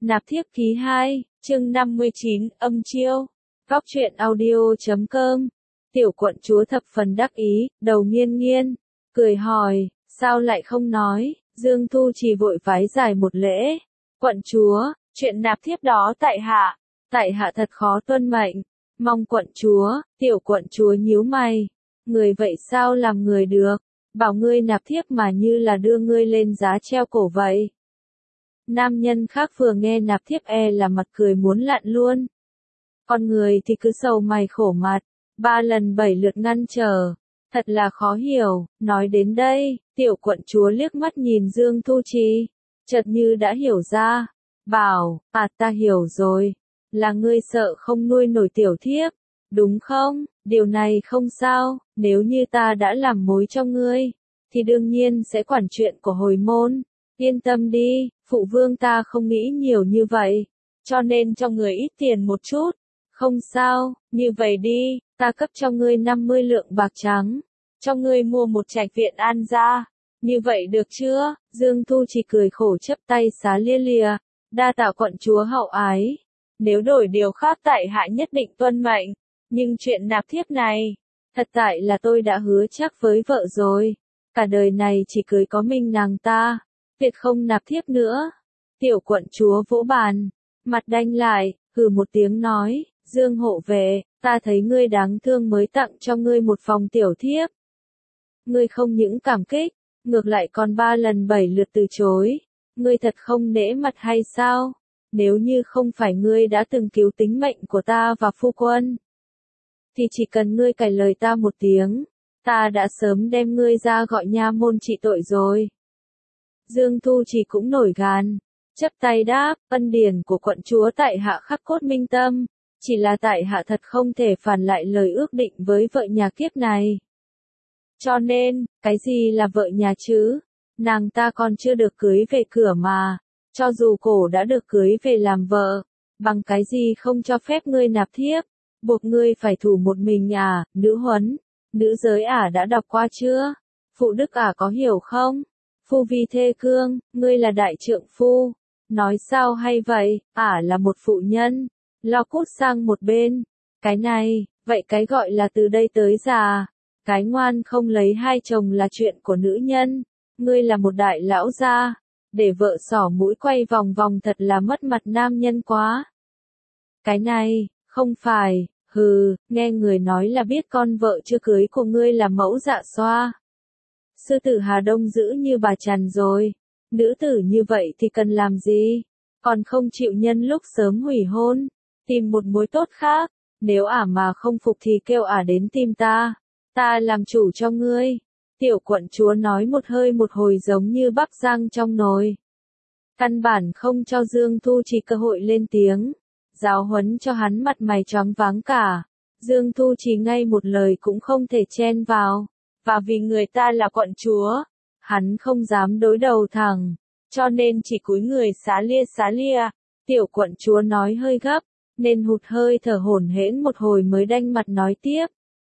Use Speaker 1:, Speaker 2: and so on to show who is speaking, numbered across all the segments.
Speaker 1: Nạp thiếp ký 2, chương 59, âm chiêu. Góc truyện audio.com. Tiểu quận chúa thập phần đắc ý, đầu nghiêng nghiêng, cười hỏi, sao lại không nói? Dương Thu Trì vội vái dài một lễ. Quận chúa, chuyện nạp thiếp đó tại hạ thật khó tuân mệnh. Mong quận chúa, tiểu quận chúa nhíu mày. Người vậy sao làm người được? Bảo ngươi nạp thiếp mà như là đưa ngươi lên giá treo cổ vậy. Nam nhân khác vừa nghe nạp thiếp là mặt cười muốn lặn luôn. Con người thì cứ sầu mày khổ mặt, 3 lần 7 lượt ngăn trở. Thật là khó hiểu. Nói đến đây, tiểu quận chúa liếc mắt nhìn Dương Thu Trì, chợt như đã hiểu ra. Bảo, ta hiểu rồi. Là ngươi sợ không nuôi nổi tiểu thiếp, đúng không? Điều này không sao, nếu như ta đã làm mối cho ngươi, thì đương nhiên sẽ quản chuyện của hồi môn. Yên tâm đi, phụ vương ta không nghĩ nhiều như vậy, cho nên cho người ít tiền một chút. Không sao, như vậy đi, ta cấp cho ngươi 50 lượng bạc trắng, cho ngươi mua một trạch viện an gia. Như vậy được chưa? Dương Thu chỉ cười khổ chắp tay xá lia lìa, đa tạ quận chúa hậu ái. Nếu đổi điều khác tại hạ nhất định tuân mệnh, nhưng chuyện nạp thiếp này, thật tại là tôi đã hứa chắc với vợ rồi, cả đời này chỉ cưới có mình nàng ta, tuyệt không nạp thiếp nữa. Tiểu quận chúa vỗ bàn, mặt đanh lại, hừ một tiếng nói, Dương hộ vệ, ta thấy ngươi đáng thương mới tặng cho ngươi một phòng tiểu thiếp. Ngươi không những cảm kích, ngược lại còn 3 lần 7 lượt từ chối, ngươi thật không nể mặt hay sao? Nếu như không phải ngươi đã từng cứu tính mệnh của ta và phu quân, thì chỉ cần ngươi cài lời ta một tiếng, ta đã sớm đem ngươi ra gọi nha môn trị tội rồi. Dương Thu Trì cũng nổi gan, chắp tay đáp, ân điển của quận chúa tại hạ khắc cốt minh tâm, chỉ là tại hạ thật không thể phản lại lời ước định với vợ nhà kiếp này. Cho nên, cái gì là vợ nhà chứ? Nàng ta còn chưa được cưới về cửa mà, cho dù cổ đã được cưới về làm vợ, bằng cái gì không cho phép ngươi nạp thiếp, buộc ngươi phải thủ một mình à? Nữ huấn, nữ giới đã đọc qua chưa? Phụ đức có hiểu không? Phu vi thê cương, ngươi là đại trượng phu. Nói sao hay vậy, là một phụ nhân. Lo cút sang một bên. Cái này, vậy cái gọi là từ đây tới già. Cái ngoan không lấy hai chồng là chuyện của nữ nhân. Ngươi là một đại lão gia. Để vợ xỏ mũi quay vòng vòng thật là mất mặt nam nhân quá. Cái này, không phải, nghe người nói là biết con vợ chưa cưới của ngươi là mẫu dạ xoa. Sư tử Hà Đông dữ như bà Trần rồi. Nữ tử như vậy thì cần làm gì? Còn không chịu nhân lúc sớm hủy hôn. Tìm một mối tốt khác. Nếu mà không phục thì kêu đến tìm ta. Ta làm chủ cho ngươi. Tiểu quận chúa nói một hơi một hồi giống như bắp rang trong nồi. Căn bản không cho Dương Thu Trì cơ hội lên tiếng. Giáo huấn cho hắn mặt mày choáng váng cả. Dương Thu Trì ngay một lời cũng không thể chen vào. Và vì người ta là quận chúa, hắn không dám đối đầu thẳng, cho nên chỉ cúi người xá lia. Tiểu quận chúa nói hơi gấp, nên hụt hơi thở hổn hển một hồi mới đanh mặt nói tiếp.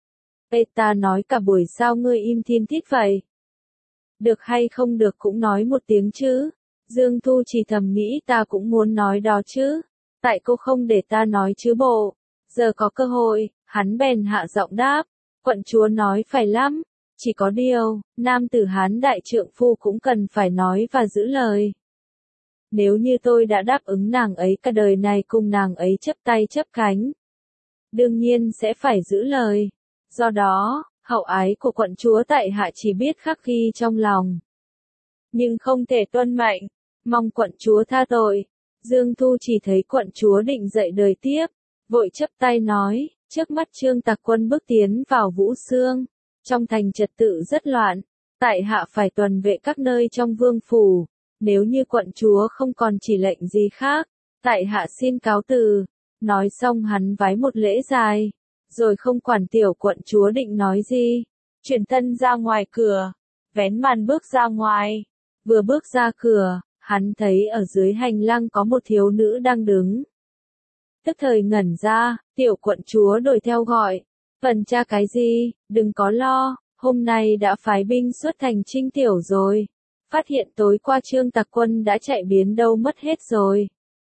Speaker 1: Ta nói cả buổi sao ngươi im thiên thít vậy? Được hay không được cũng nói một tiếng chứ. Dương Thu chỉ thầm nghĩ ta cũng muốn nói đó chứ. Tại cô không để ta nói chứ bộ. Giờ có cơ hội, hắn bèn hạ giọng đáp. Quận chúa nói phải lắm. Chỉ có điều, nam tử Hán đại trượng phu cũng cần phải nói và giữ lời. Nếu như tôi đã đáp ứng nàng ấy cả đời này cùng nàng ấy chấp tay chấp cánh, đương nhiên sẽ phải giữ lời. Do đó, hậu ái của quận chúa tại hạ chỉ biết khắc ghi trong lòng. Nhưng không thể tuân mệnh, mong quận chúa tha tội. Dương Thu chỉ thấy quận chúa định dậy đời tiếp, vội chấp tay nói, trước mắt Trương Tặc Quân bước tiến vào Vũ Xương. Trong thành trật tự rất loạn, tại hạ phải tuần vệ các nơi trong vương phủ, nếu như quận chúa không còn chỉ lệnh gì khác, tại hạ xin cáo từ. Nói xong hắn vái một lễ dài, rồi không quản tiểu quận chúa định nói gì, chuyển thân ra ngoài cửa, vén màn bước ra ngoài. Vừa bước ra cửa, hắn thấy ở dưới hành lang có một thiếu nữ đang đứng. Tức thời ngẩn ra, tiểu quận chúa đuổi theo gọi. Phần tra cái gì, đừng có lo, hôm nay đã phái binh xuất thành trinh tiểu rồi. Phát hiện tối qua Trương Tặc Quân đã chạy biến đâu mất hết rồi.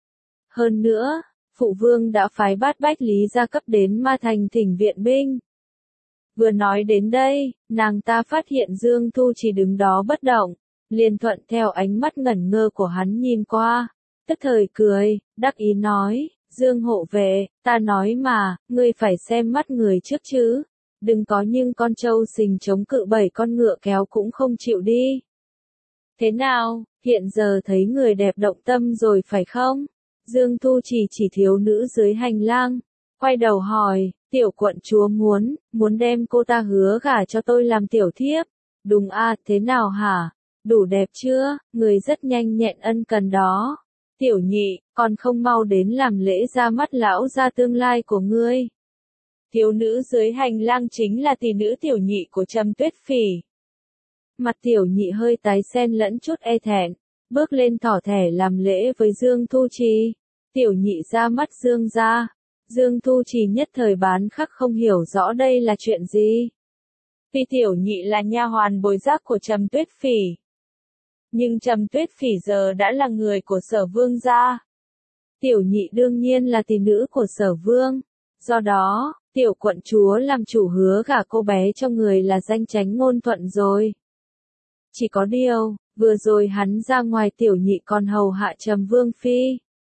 Speaker 1: Hơn nữa, phụ vương đã phái Bát Bách Lý gia cấp đến Ma Thành thỉnh viện binh. Vừa nói đến đây, nàng ta phát hiện Dương Thu chỉ đứng đó bất động, liền thuận theo ánh mắt ngẩn ngơ của hắn nhìn qua, tức thời cười, đắc ý nói, Dương hộ vệ, ta nói mà, ngươi phải xem mắt người trước chứ, đừng có nhưng con trâu sình chống cự 7 con ngựa kéo cũng không chịu đi. Thế nào, hiện giờ thấy người đẹp động tâm rồi phải không? Dương Thu chỉ thiếu nữ dưới hành lang, quay đầu hỏi, tiểu quận chúa muốn đem cô ta hứa gả cho tôi làm tiểu thiếp. Đúng à, thế nào hả? Đủ đẹp chưa? Người rất nhanh nhẹn ân cần đó. Tiểu nhị, còn không mau đến làm lễ ra mắt lão gia tương lai của ngươi. Thiếu nữ dưới hành lang chính là tỷ nữ tiểu nhị của Trầm Tuyết Phỉ. Mặt tiểu nhị hơi tái xen lẫn chút e thẹn, bước lên tỏ thẻ làm lễ với Dương Thu Trì. Tiểu nhị ra mắt Dương gia. Dương Thu Trì nhất thời bán khắc không hiểu rõ đây là chuyện gì. Tuy tiểu nhị là nha hoàn bồi giác của Trầm Tuyết Phỉ, nhưng Trầm Tuyết Phỉ giờ đã là người của Sở Vương gia. Tiểu nhị đương nhiên là tỷ nữ của Sở Vương. Do đó, tiểu quận chúa làm chủ hứa gả cô bé cho người là danh chánh ngôn thuận rồi. Chỉ có điều, vừa rồi hắn ra ngoài tiểu nhị còn hầu hạ Trầm Vương phi.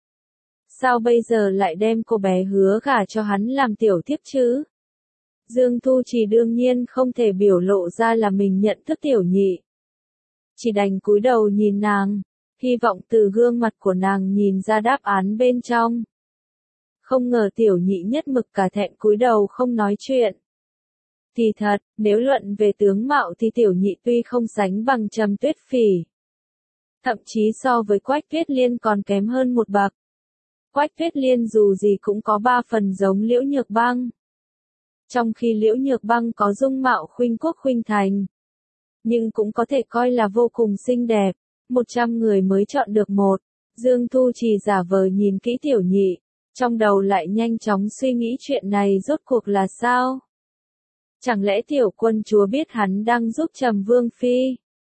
Speaker 1: Sao bây giờ lại đem cô bé hứa gả cho hắn làm tiểu thiếp chứ? Dương Thu Trì đương nhiên không thể biểu lộ ra là mình nhận thức tiểu nhị. Chỉ đành cúi đầu nhìn nàng, hy vọng từ gương mặt của nàng nhìn ra đáp án bên trong. Không ngờ tiểu nhị nhất mực cả thẹn cúi đầu không nói chuyện. Thì thật, nếu luận về tướng mạo thì tiểu nhị tuy không sánh bằng Trầm Tuyết Phỉ, thậm chí so với Quách Tuyết Liên còn kém hơn một bậc. Quách Tuyết Liên dù gì cũng có 3 phần giống Liễu Nhược Băng. Trong khi Liễu Nhược Băng có dung mạo khuynh quốc khuynh thành, nhưng cũng có thể coi là vô cùng xinh đẹp, 100 người mới chọn được một. Dương Thu Trì giả vờ nhìn kỹ tiểu nhị, trong đầu lại nhanh chóng suy nghĩ chuyện này rốt cuộc là sao? Chẳng lẽ tiểu quân chúa biết hắn đang giúp Trầm Vương phi?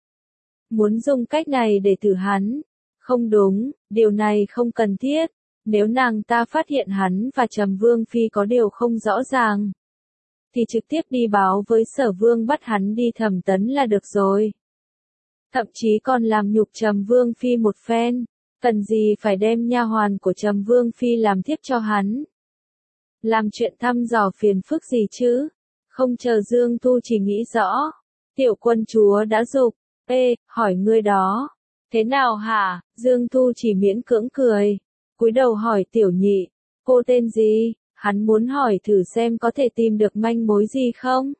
Speaker 1: Muốn dùng cách này để thử hắn? Không đúng, điều này không cần thiết. Nếu nàng ta phát hiện hắn và Trầm Vương phi có điều không rõ ràng, thì trực tiếp đi báo với Sở Vương bắt hắn đi thẩm tấn là được rồi. Thậm chí còn làm nhục Trầm Vương phi một phen, cần gì phải đem nha hoàn của Trầm Vương phi làm thiếp cho hắn. Làm chuyện thăm dò phiền phức gì chứ? Không chờ Dương Thu chỉ nghĩ rõ, tiểu quân chúa đã giục, hỏi ngươi đó. Thế nào hả? Dương Thu chỉ miễn cưỡng cười, cúi đầu hỏi tiểu nhị, cô tên gì? Hắn muốn hỏi thử xem có thể tìm được manh mối gì không?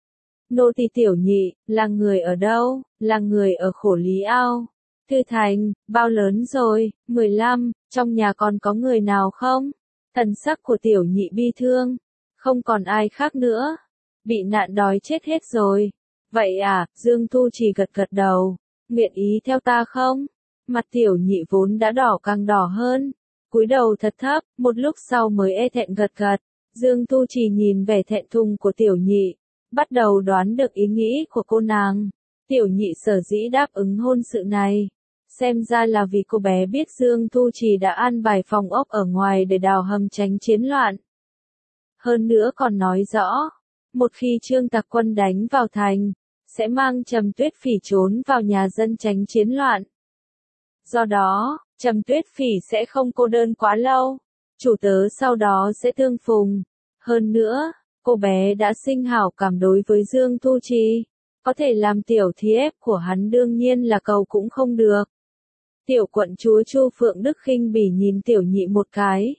Speaker 1: Nô tỳ tiểu nhị, là người ở đâu? Là người ở Khổ Lý Ao. Thư Thành, bao lớn rồi? 15, trong nhà còn có người nào không? Thần sắc của tiểu nhị bi thương, không còn ai khác nữa. Bị nạn đói chết hết rồi. Vậy à, Dương Thu chỉ gật gật đầu, nguyện ý theo ta không? Mặt tiểu nhị vốn đã đỏ càng đỏ hơn, cúi đầu thật thấp, một lúc sau mới e thẹn gật gật. Dương Thu chỉ nhìn vẻ thẹn thùng của tiểu nhị, bắt đầu đoán được ý nghĩ của cô nàng. Tiểu nhị sở dĩ đáp ứng hôn sự này, xem ra là vì cô bé biết Dương Thu chỉ đã an bài phòng ốc ở ngoài để đào hầm tránh chiến loạn. Hơn nữa còn nói rõ, một khi Trương Tặc quân đánh vào thành, sẽ mang Trầm Tuyết Phỉ trốn vào nhà dân tránh chiến loạn. Do đó, Trầm Tuyết Phỉ sẽ không cô đơn quá lâu, chủ tớ sau đó sẽ tương phùng. Hơn nữa, cô bé đã sinh hảo cảm đối với Dương Thu Trì, có thể làm tiểu thiếp của hắn đương nhiên là cầu cũng không được. Tiểu quận chúa Chu Phượng Đức khinh bỉ nhìn tiểu nhị một cái.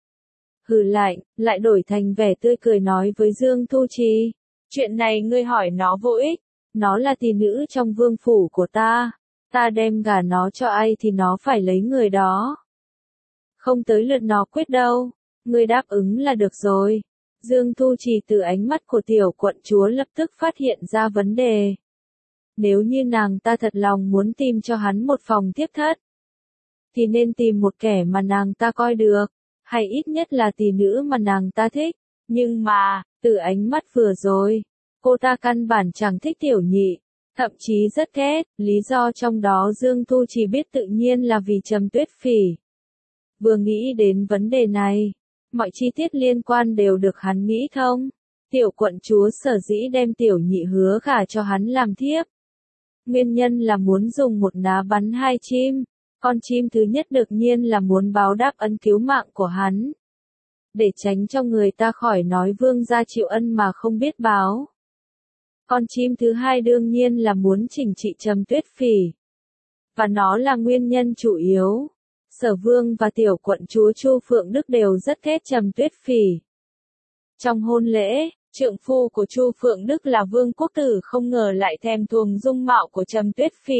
Speaker 1: Hừ lại đổi thành vẻ tươi cười nói với Dương Thu Trì, chuyện này ngươi hỏi nó vô ích, nó là tỷ nữ trong vương phủ của ta đem gả nó cho ai thì nó phải lấy người đó. Không tới lượt nó quyết đâu, ngươi đáp ứng là được rồi. Dương Thu Trì từ ánh mắt của tiểu quận chúa lập tức phát hiện ra vấn đề. Nếu như nàng ta thật lòng muốn tìm cho hắn một phòng thiếp thất, thì nên tìm một kẻ mà nàng ta coi được, hay ít nhất là tỷ nữ mà nàng ta thích. Nhưng mà, từ ánh mắt vừa rồi, cô ta căn bản chẳng thích tiểu nhị, thậm chí rất ghét. Lý do trong đó Dương Thu chỉ biết tự nhiên là vì Trầm Tuyết Phỉ. Vừa nghĩ đến vấn đề này, mọi chi tiết liên quan đều được hắn nghĩ thông. Tiểu quận chúa sở dĩ đem Tiểu Nhị hứa gả cho hắn làm thiếp. Nguyên nhân là muốn dùng một ná bắn hai chim. Con chim thứ nhất đương nhiên là muốn báo đáp ân cứu mạng của hắn. Để tránh cho người ta khỏi nói vương gia chịu ân mà không biết báo. Con chim thứ hai đương nhiên là muốn chỉnh trị Trầm Tuyết Phỉ. Và nó là nguyên nhân chủ yếu. Sở Vương và tiểu quận chúa Chu Phượng Đức đều rất ghét Trầm Tuyết Phỉ. Trong hôn lễ, trượng phu của Chu Phượng Đức là Vương Quốc Tử không ngờ lại thèm thuồng dung mạo của Trầm Tuyết Phỉ.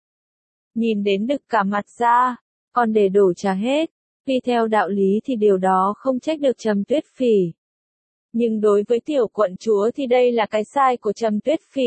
Speaker 1: Nhìn đến đực cả mặt ra, còn để đổ trà hết. Vì theo đạo lý thì điều đó không trách được Trầm Tuyết Phỉ. Nhưng đối với tiểu quận chúa thì đây là cái sai của Trầm Tuyết Phỉ.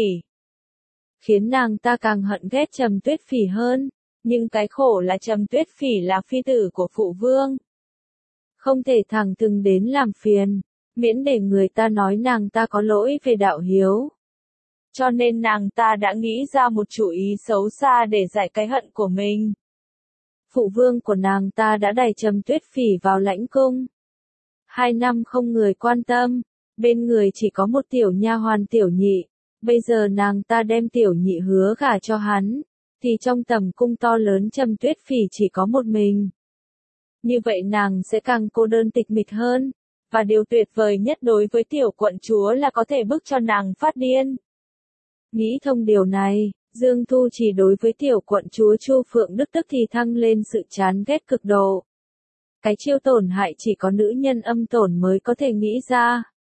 Speaker 1: Khiến nàng ta càng hận ghét Trầm Tuyết Phỉ hơn. Nhưng cái khổ là Trầm Tuyết Phỉ là phi tử của phụ vương. Không thể thẳng thừng đến làm phiền, miễn để người ta nói nàng ta có lỗi về đạo hiếu. Cho nên nàng ta đã nghĩ ra một chủ ý xấu xa để giải cái hận của mình. Phụ vương của nàng ta đã đẩy Trầm Tuyết Phỉ vào lãnh cung. 2 năm không người quan tâm, bên người chỉ có một tiểu nha hoàn Tiểu Nhị. Bây giờ nàng ta đem Tiểu Nhị hứa gả cho hắn, thì trong tầm cung to lớn Trầm Tuyết Phỉ chỉ có một mình. Như vậy nàng sẽ càng cô đơn tịch mịch hơn, và điều tuyệt vời nhất đối với tiểu quận chúa là có thể bức cho nàng phát điên. Nghĩ thông điều này, Dương Thu chỉ đối với tiểu quận chúa Chu Phượng Đức tức thì thăng lên sự chán ghét cực độ. Cái chiêu tổn hại chỉ có nữ nhân âm tổn mới có thể nghĩ ra.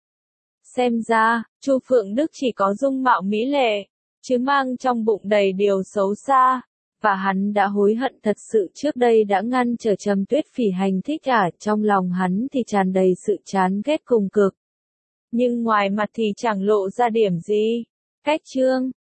Speaker 1: Xem ra, Chu Phượng Đức chỉ có dung mạo mỹ lệ, chứ mang trong bụng đầy điều xấu xa, và hắn đã hối hận thật sự trước đây đã ngăn trở Trầm Tuyết Phỉ hành thích trong lòng hắn thì tràn đầy sự chán ghét cùng cực. Nhưng ngoài mặt thì chẳng lộ ra điểm gì. Cách chương